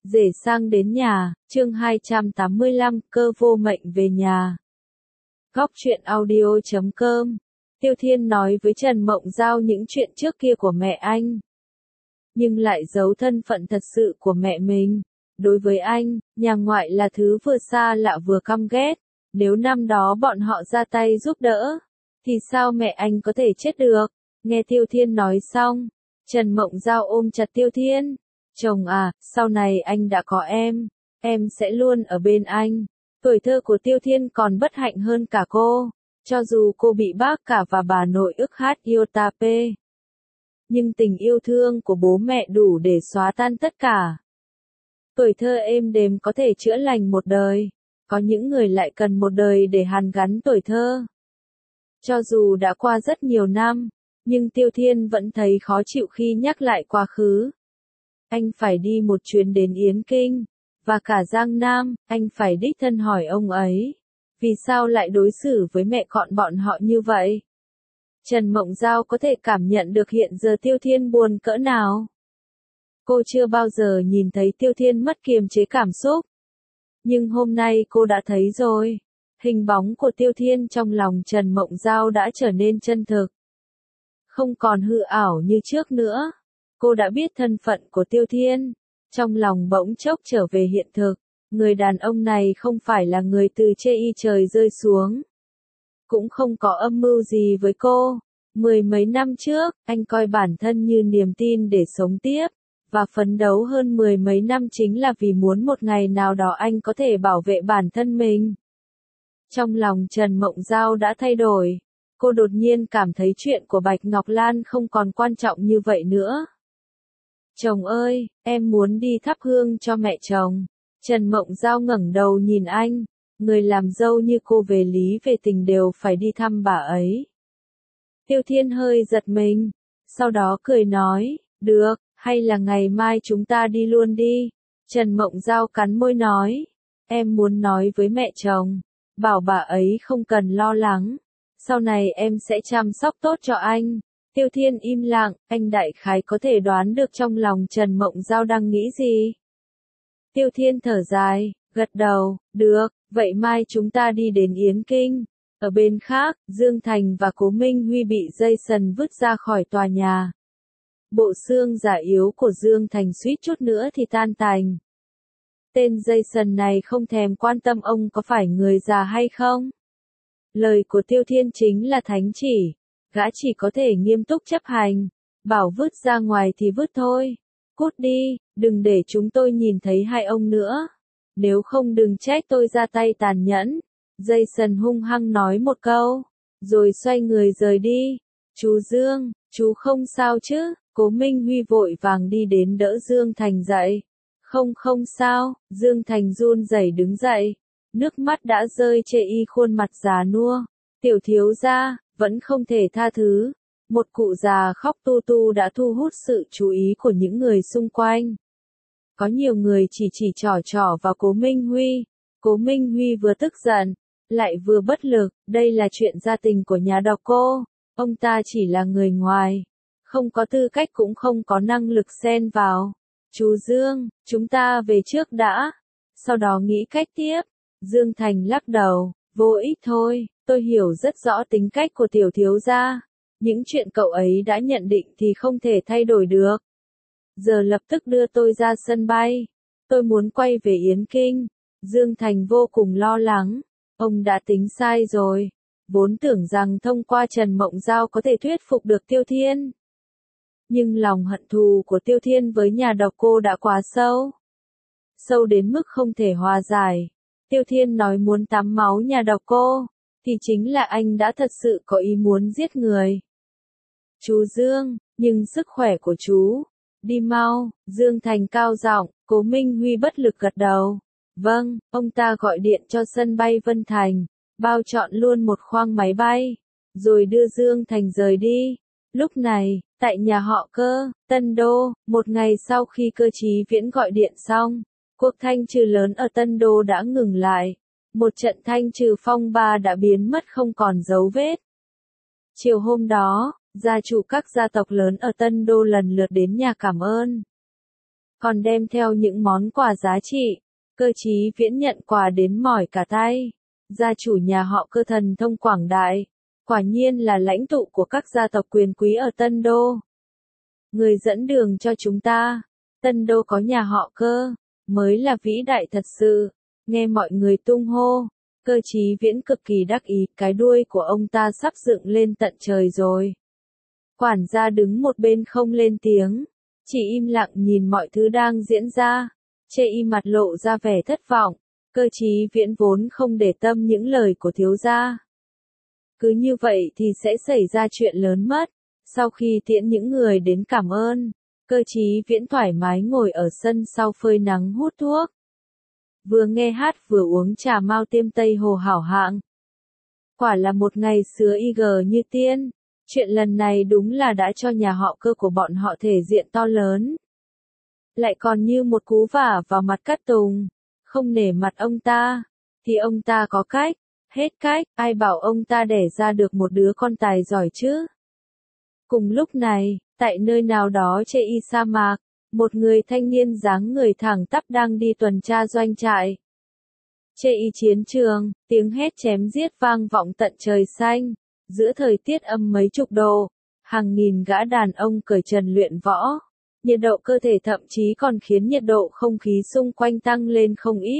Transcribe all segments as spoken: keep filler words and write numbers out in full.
Rể sang đến nhà, chương hai trăm tám mươi lăm, cơ vô mệnh về nhà. Góc truyện audio chấm com. Tiêu Thiên nói với Trần Mộng Giao những chuyện trước kia của mẹ anh. Nhưng lại giấu thân phận thật sự của mẹ mình. Đối với anh, nhà ngoại là thứ vừa xa lạ vừa căm ghét. Nếu năm đó bọn họ ra tay giúp đỡ, thì sao mẹ anh có thể chết được? Nghe Tiêu Thiên nói xong, Trần Mộng Giao ôm chặt Tiêu Thiên. Chồng à, sau này anh đã có em, em sẽ luôn ở bên anh. Tuổi thơ của Tiêu Thiên còn bất hạnh hơn cả cô, cho dù cô bị bác cả và bà nội ức hát yêu ta pê. Nhưng tình yêu thương của bố mẹ đủ để xóa tan tất cả. Tuổi thơ êm đềm có thể chữa lành một đời, có những người lại cần một đời để hàn gắn tuổi thơ. Cho dù đã qua rất nhiều năm, nhưng Tiêu Thiên vẫn thấy khó chịu khi nhắc lại quá khứ. Anh phải đi một chuyến đến Yến Kinh, và cả Giang Nam, anh phải đích thân hỏi ông ấy. Vì sao lại đối xử với mẹ con bọn họ như vậy? Trần Mộng Giao có thể cảm nhận được hiện giờ Tiêu Thiên buồn cỡ nào. Cô chưa bao giờ nhìn thấy Tiêu Thiên mất kiềm chế cảm xúc. Nhưng hôm nay cô đã thấy rồi. Hình bóng của Tiêu Thiên trong lòng Trần Mộng Giao đã trở nên chân thực. Không còn hư ảo như trước nữa. Cô đã biết thân phận của Tiêu Thiên. Trong lòng bỗng chốc trở về hiện thực. Người đàn ông này không phải là người từ chê y trời rơi xuống. Cũng không có âm mưu gì với cô. Mười mấy năm trước, anh coi bản thân như niềm tin để sống tiếp. Và phấn đấu hơn mười mấy năm chính là vì muốn một ngày nào đó anh có thể bảo vệ bản thân mình. Trong lòng Trần Mộng Giao đã thay đổi. Cô đột nhiên cảm thấy chuyện của Bạch Ngọc Lan không còn quan trọng như vậy nữa. Chồng ơi, em muốn đi thắp hương cho mẹ chồng. Trần Mộng Giao ngẩng đầu nhìn anh. Người làm dâu như cô về lý về tình đều phải đi thăm bà ấy. Tiêu Thiên hơi giật mình. Sau đó cười nói, được, hay là ngày mai chúng ta đi luôn đi. Trần Mộng Giao cắn môi nói, em muốn nói với mẹ chồng, bảo bà ấy không cần lo lắng. Sau này em sẽ chăm sóc tốt cho anh. Tiêu Thiên im lặng, anh đại khái có thể đoán được trong lòng Trần Mộng Giao đang nghĩ gì. Tiêu Thiên thở dài, gật đầu, được, vậy mai chúng ta đi đến Yến Kinh. Ở bên khác, Dương Thành và Cố Minh Huy bị Jason vứt ra khỏi tòa nhà. Bộ xương giả yếu của Dương Thành suýt chút nữa thì tan tành. Tên Jason này không thèm quan tâm ông có phải người già hay không. Lời của Tiêu Thiên chính là thánh chỉ. Gã chỉ có thể nghiêm túc chấp hành. Bảo vứt ra ngoài thì vứt thôi. Cút đi, đừng để chúng tôi nhìn thấy hai ông nữa. Nếu không đừng trách tôi ra tay tàn nhẫn. Jason hung hăng nói một câu. Rồi xoay người rời đi. Chú Dương, chú không sao chứ? Cố Minh Huy vội vàng đi đến đỡ Dương Thành dậy. Không không sao, Dương Thành run rẩy đứng dậy. Nước mắt đã rơi chê y khuôn mặt già nua. Tiểu thiếu gia, vẫn không thể tha thứ. Một cụ già khóc tu tu đã thu hút sự chú ý của những người xung quanh. Có nhiều người chỉ chỉ trỏ trỏ vào Cố Minh Huy. Cố Minh Huy vừa tức giận, lại vừa bất lực. Đây là chuyện gia tình của nhà độc cô. Ông ta chỉ là người ngoài. Không có tư cách cũng không có năng lực xen vào. Chú Dương, chúng ta về trước đã. Sau đó nghĩ cách tiếp. Dương Thành lắc đầu, vô ích thôi, tôi hiểu rất rõ tính cách của tiểu thiếu gia. Những chuyện cậu ấy đã nhận định thì không thể thay đổi được. Giờ lập tức đưa tôi ra sân bay. Tôi muốn quay về Yến Kinh. Dương Thành vô cùng lo lắng. Ông đã tính sai rồi. Vốn tưởng rằng thông qua Trần Mộng Giao có thể thuyết phục được Tiêu Thiên. Nhưng lòng hận thù của Tiêu Thiên với nhà độc cô đã quá sâu. Sâu đến mức không thể hòa giải. Tiêu Thiên nói muốn tắm máu nhà độc cô, thì chính là anh đã thật sự có ý muốn giết người. Chú Dương, nhưng sức khỏe của chú, đi mau, Dương Thành cao giọng, Cố Minh Huy bất lực gật đầu. Vâng, ông ta gọi điện cho sân bay Vân Thành, bao chọn luôn một khoang máy bay, rồi đưa Dương Thành rời đi. Lúc này, tại nhà họ Cơ, Tân Đô, một ngày sau khi Cơ Chí Viễn gọi điện xong, cuộc thanh trừ lớn ở Tân Đô đã ngừng lại. Một trận thanh trừ phong ba đã biến mất không còn dấu vết. Chiều hôm đó, gia chủ các gia tộc lớn ở Tân Đô lần lượt đến nhà cảm ơn. còn đem theo những món quà giá trị. Cơ Chí Viễn nhận quà đến mỏi cả tay. Gia chủ nhà họ Cơ thần thông quảng đại, quả nhiên là lãnh tụ của các gia tộc quyền quý ở Tân Đô. Người dẫn đường cho chúng ta, Tân Đô có nhà họ Cơ, mới là vĩ đại thật sự. Nghe mọi người tung hô, Cơ Chí Viễn cực kỳ đắc ý, cái đuôi của ông ta sắp dựng lên tận trời rồi. Quản gia đứng một bên không lên tiếng, chỉ im lặng nhìn mọi thứ đang diễn ra, chê y mặt lộ ra vẻ thất vọng. Cơ Chí Viễn vốn không để tâm những lời của thiếu gia. Cứ như vậy thì sẽ xảy ra chuyện lớn mất. Sau khi tiễn những người đến cảm ơn, Cơ Chí Viễn thoải mái ngồi ở sân sau phơi nắng hút thuốc. Vừa nghe hát vừa uống trà mao tiêm Tây Hồ hảo hạng. Quả là một ngày xưa y gờ như tiên. Chuyện lần này đúng là đã cho nhà họ Cơ của bọn họ thể diện to lớn. Lại còn như một cú vả vào mặt Cát Tùng. Không nể mặt ông ta, thì ông ta có cách, hết cách, ai bảo ông ta đẻ ra được một đứa con tài giỏi chứ. Cùng lúc này, tại nơi nào đó trên y sa mạc, một người thanh niên dáng người thẳng tắp đang đi tuần tra doanh trại. Trên y chiến trường, tiếng hét chém giết vang vọng tận trời xanh, giữa thời tiết âm mấy chục độ, hàng nghìn gã đàn ông cởi trần luyện võ. Nhiệt độ cơ thể thậm chí còn khiến nhiệt độ không khí xung quanh tăng lên không ít.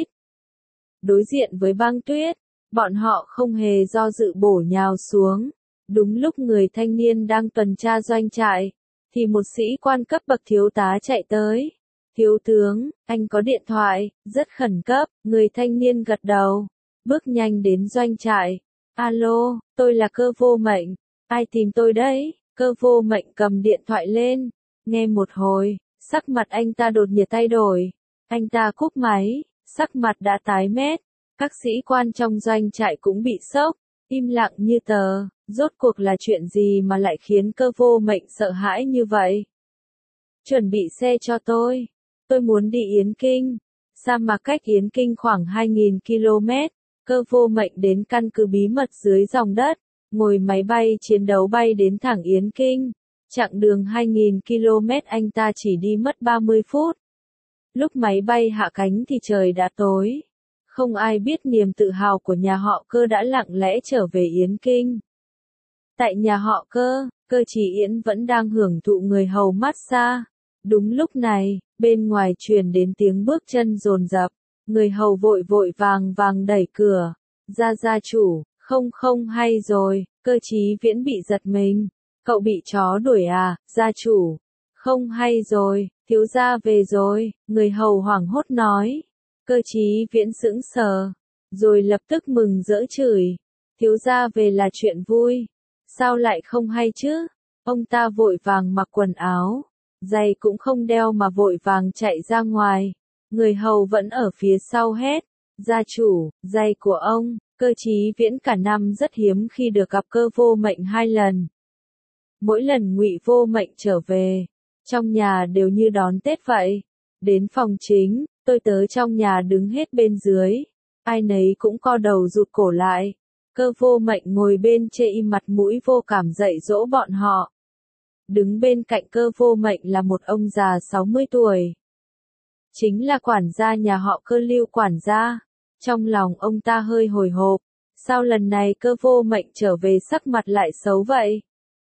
Đối diện với băng tuyết, bọn họ không hề do dự bổ nhào xuống. Đúng lúc người thanh niên đang tuần tra doanh trại, thì một sĩ quan cấp bậc thiếu tá chạy tới. Thiếu tướng, anh có điện thoại, rất khẩn cấp. Người thanh niên gật đầu, bước nhanh đến doanh trại. Alo, tôi là Cơ Vô Mệnh. Ai tìm tôi đấy? Cơ Vô Mệnh cầm điện thoại lên. Nghe một hồi, sắc mặt anh ta đột nhiên thay đổi. Anh ta cúp máy, sắc mặt đã tái mét. Các sĩ quan trong doanh trại cũng bị sốc, im lặng như tờ. Rốt cuộc là chuyện gì mà lại khiến Cơ Vô Mệnh sợ hãi như vậy? Chuẩn bị xe cho tôi. Tôi muốn đi Yến Kinh. Sa mạc cách Yến Kinh khoảng hai nghìn ki lô mét. Cơ Vô Mệnh đến căn cứ bí mật dưới lòng đất, ngồi máy bay chiến đấu bay đến thẳng Yến Kinh. Chặng đường hai nghìn ki lô mét anh ta chỉ đi mất ba mươi phút. Lúc máy bay hạ cánh thì trời đã tối. Không ai biết niềm tự hào của nhà họ Cơ đã lặng lẽ trở về Yến Kinh. Tại nhà họ Cơ, Cơ Chí Yến vẫn đang hưởng thụ người hầu massage. Đúng lúc này, bên ngoài truyền đến tiếng bước chân dồn dập. Người hầu vội vội vàng vàng đẩy cửa. Ra gia chủ, không không hay rồi, Cơ Chí Viễn bị giật mình. Cậu bị chó đuổi à, gia chủ? Không hay rồi, thiếu gia về rồi, người hầu hoảng hốt nói. Cơ Chí Viễn sững sờ, rồi lập tức mừng rỡ chửi. Thiếu gia về là chuyện vui. Sao lại không hay chứ? Ông ta vội vàng mặc quần áo, giày cũng không đeo mà vội vàng chạy ra ngoài. Người hầu vẫn ở phía sau hét. Gia chủ, giày của ông. Cơ Chí Viễn cả năm rất hiếm khi được gặp Cơ Vô Mệnh hai lần. Mỗi lần Ngụy Vô Mệnh trở về, trong nhà đều như đón Tết vậy. Đến phòng chính, tôi tớ trong nhà đứng hết bên dưới, ai nấy cũng co đầu rụt cổ lại. Cơ Vô Mệnh ngồi bên chê im mặt mũi vô cảm dạy dỗ bọn họ. Đứng bên cạnh Cơ Vô Mệnh là một ông già sáu mươi tuổi. Chính là quản gia nhà họ Cơ, Lưu quản gia. Trong lòng ông ta hơi hồi hộp, sao lần này Cơ Vô Mệnh trở về sắc mặt lại xấu vậy?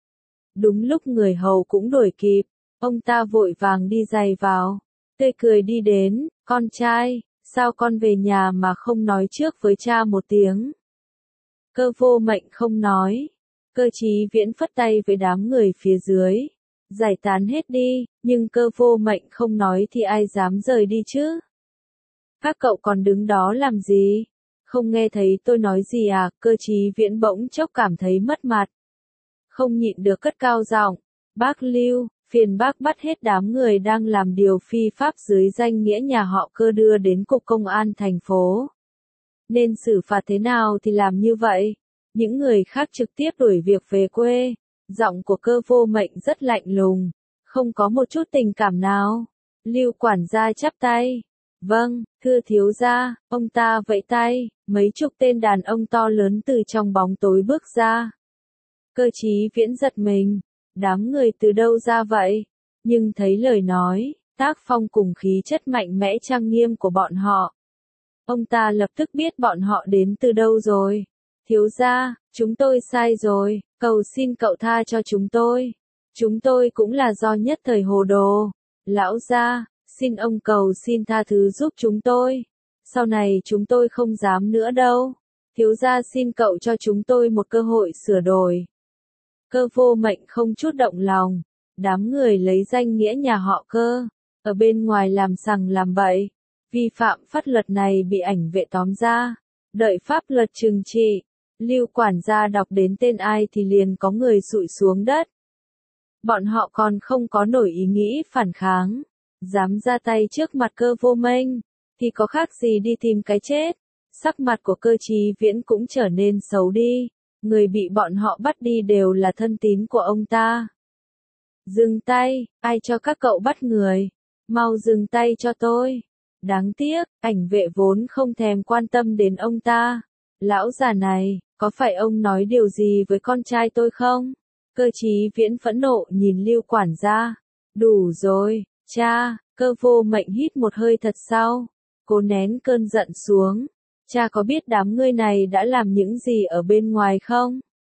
Đúng lúc người hầu cũng đuổi kịp, ông ta vội vàng đi giày vào, tươi cười đi đến. Con trai, sao con về nhà mà không nói trước với cha một tiếng? Cơ Vô Mệnh không nói. Cơ Chí Viễn phất tay với đám người phía dưới, giải tán hết đi, nhưng Cơ Vô Mệnh không nói thì ai dám rời đi chứ? Các cậu còn đứng đó làm gì? Không nghe thấy tôi nói gì à? Cơ Chí Viễn bỗng chốc cảm thấy mất mặt. Không nhịn được cất cao giọng. Bác Lưu, phiền bác bắt hết đám người đang làm điều phi pháp dưới danh nghĩa nhà họ Cơ đưa đến cục công an thành phố. Nên xử phạt thế nào thì làm như vậy. Những người khác trực tiếp đuổi việc về quê. Giọng của Cơ Vô Mệnh rất lạnh lùng, không có một chút tình cảm nào. Lưu quản gia chắp tay. Vâng, thưa thiếu gia. Ông ta vẫy tay, mấy chục tên đàn ông to lớn từ trong bóng tối bước ra. Cơ Chí Viễn giật mình, đám người từ đâu ra vậy? Nhưng thấy lời nói, tác phong cùng khí chất mạnh mẽ trang nghiêm của bọn họ. Ông ta lập tức biết bọn họ đến từ đâu rồi. Thiếu gia, chúng tôi sai rồi, cầu xin cậu tha cho chúng tôi. Chúng tôi cũng là do nhất thời hồ đồ. Lão gia, xin ông cầu xin tha thứ giúp chúng tôi. Sau này chúng tôi không dám nữa đâu. Thiếu gia xin cậu cho chúng tôi một cơ hội sửa đổi. Cơ Vô Mệnh không chút động lòng. Đám người lấy danh nghĩa nhà họ Cơ, ở bên ngoài làm sằng làm bậy. Vi phạm pháp luật này bị ảnh vệ tóm ra. Đợi pháp luật trừng trị. Lưu quản gia đọc đến tên ai thì liền có người sụi xuống đất. Bọn họ còn không có nổi ý nghĩ phản kháng. Dám ra tay trước mặt Cơ Vô Mệnh, thì có khác gì đi tìm cái chết. Sắc mặt của Cơ Chí Viễn cũng trở nên xấu đi. Người bị bọn họ bắt đi đều là thân tín của ông ta. Dừng tay, ai cho các cậu bắt người? Mau dừng tay cho tôi. Đáng tiếc, ảnh vệ vốn không thèm quan tâm đến ông ta. Lão già này, có phải ông nói điều gì với con trai tôi không? Cơ Chí Viễn phẫn nộ nhìn Lưu quản gia. Đủ rồi, cha. Cơ Vô Mệnh hít một hơi thật sâu, cố nén cơn giận xuống. Cha có biết đám ngươi này đã làm những gì ở bên ngoài không?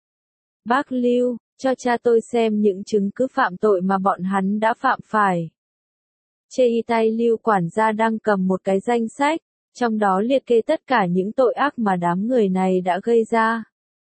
Bác Lưu, cho cha tôi xem những chứng cứ phạm tội mà bọn hắn đã phạm phải. Trên tay Lưu quản gia đang cầm một cái danh sách, trong đó liệt kê tất cả những tội ác mà đám người này đã gây ra.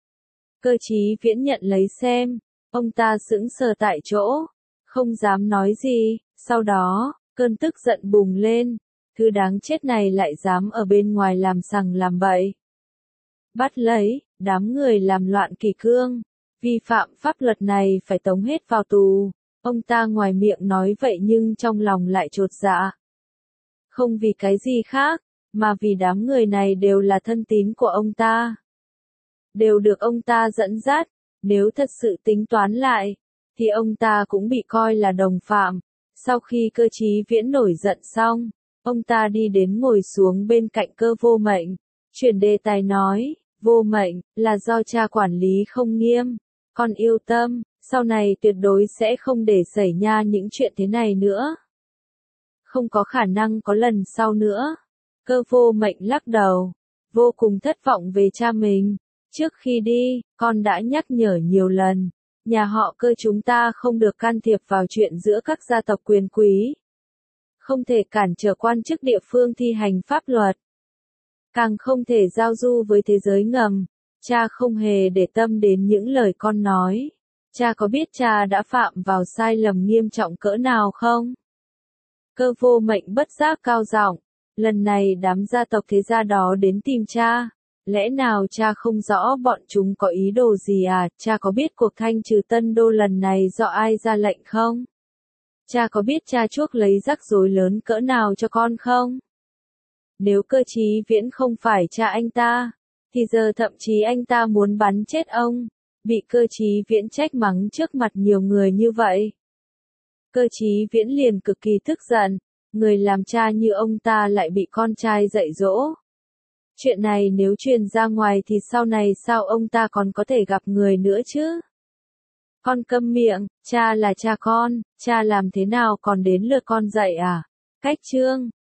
Cơ Chí Viễn nhận lấy xem, ông ta sững sờ tại chỗ, không dám nói gì, sau đó, cơn tức giận bùng lên, thứ đáng chết này lại dám ở bên ngoài làm sằng làm bậy. Bắt lấy, đám người làm loạn kỷ cương, vi phạm pháp luật này phải tống hết vào tù. Ông ta ngoài miệng nói vậy nhưng trong lòng lại chột dạ. Không vì cái gì khác, mà vì đám người này đều là thân tín của ông ta. Đều được ông ta dẫn dắt, nếu thật sự tính toán lại, thì ông ta cũng bị coi là đồng phạm. Sau khi Cơ Chí Viễn nổi giận xong, ông ta đi đến ngồi xuống bên cạnh Cơ Vô Mệnh, chuyển đề tài nói, Vô Mệnh, là do cha quản lý không nghiêm, con yêu tâm, sau này tuyệt đối sẽ không để xảy ra những chuyện thế này nữa. Không có khả năng có lần sau nữa. Cơ Vô Mệnh lắc đầu, vô cùng thất vọng về cha mình. Trước khi đi, con đã nhắc nhở nhiều lần, nhà họ Cơ chúng ta không được can thiệp vào chuyện giữa các gia tộc quyền quý. Không thể cản trở quan chức địa phương thi hành pháp luật. Càng không thể giao du với thế giới ngầm. Cha không hề để tâm đến những lời con nói. Cha có biết cha đã phạm vào sai lầm nghiêm trọng cỡ nào không? Cơ Vô Mệnh bất giác cao giọng, lần này đám gia tộc thế gia đó đến tìm cha. Lẽ nào cha không rõ bọn chúng có ý đồ gì à? Cha có biết cuộc thanh trừ Tân Đô lần này do ai ra lệnh không? Cha có biết cha chuốc lấy rắc rối lớn cỡ nào cho con không? Nếu Cơ Chí Viễn không phải cha anh ta, thì giờ thậm chí anh ta muốn bắn chết ông. Bị Cơ Chí Viễn trách mắng trước mặt nhiều người như vậy. Cơ Chí Viễn liền cực kỳ tức giận, người làm cha như ông ta lại bị con trai dạy dỗ. Chuyện này nếu truyền ra ngoài thì sau này sao ông ta còn có thể gặp người nữa chứ? Con câm miệng, cha là cha con, cha làm thế nào còn đến lượt con dạy à? Cách chương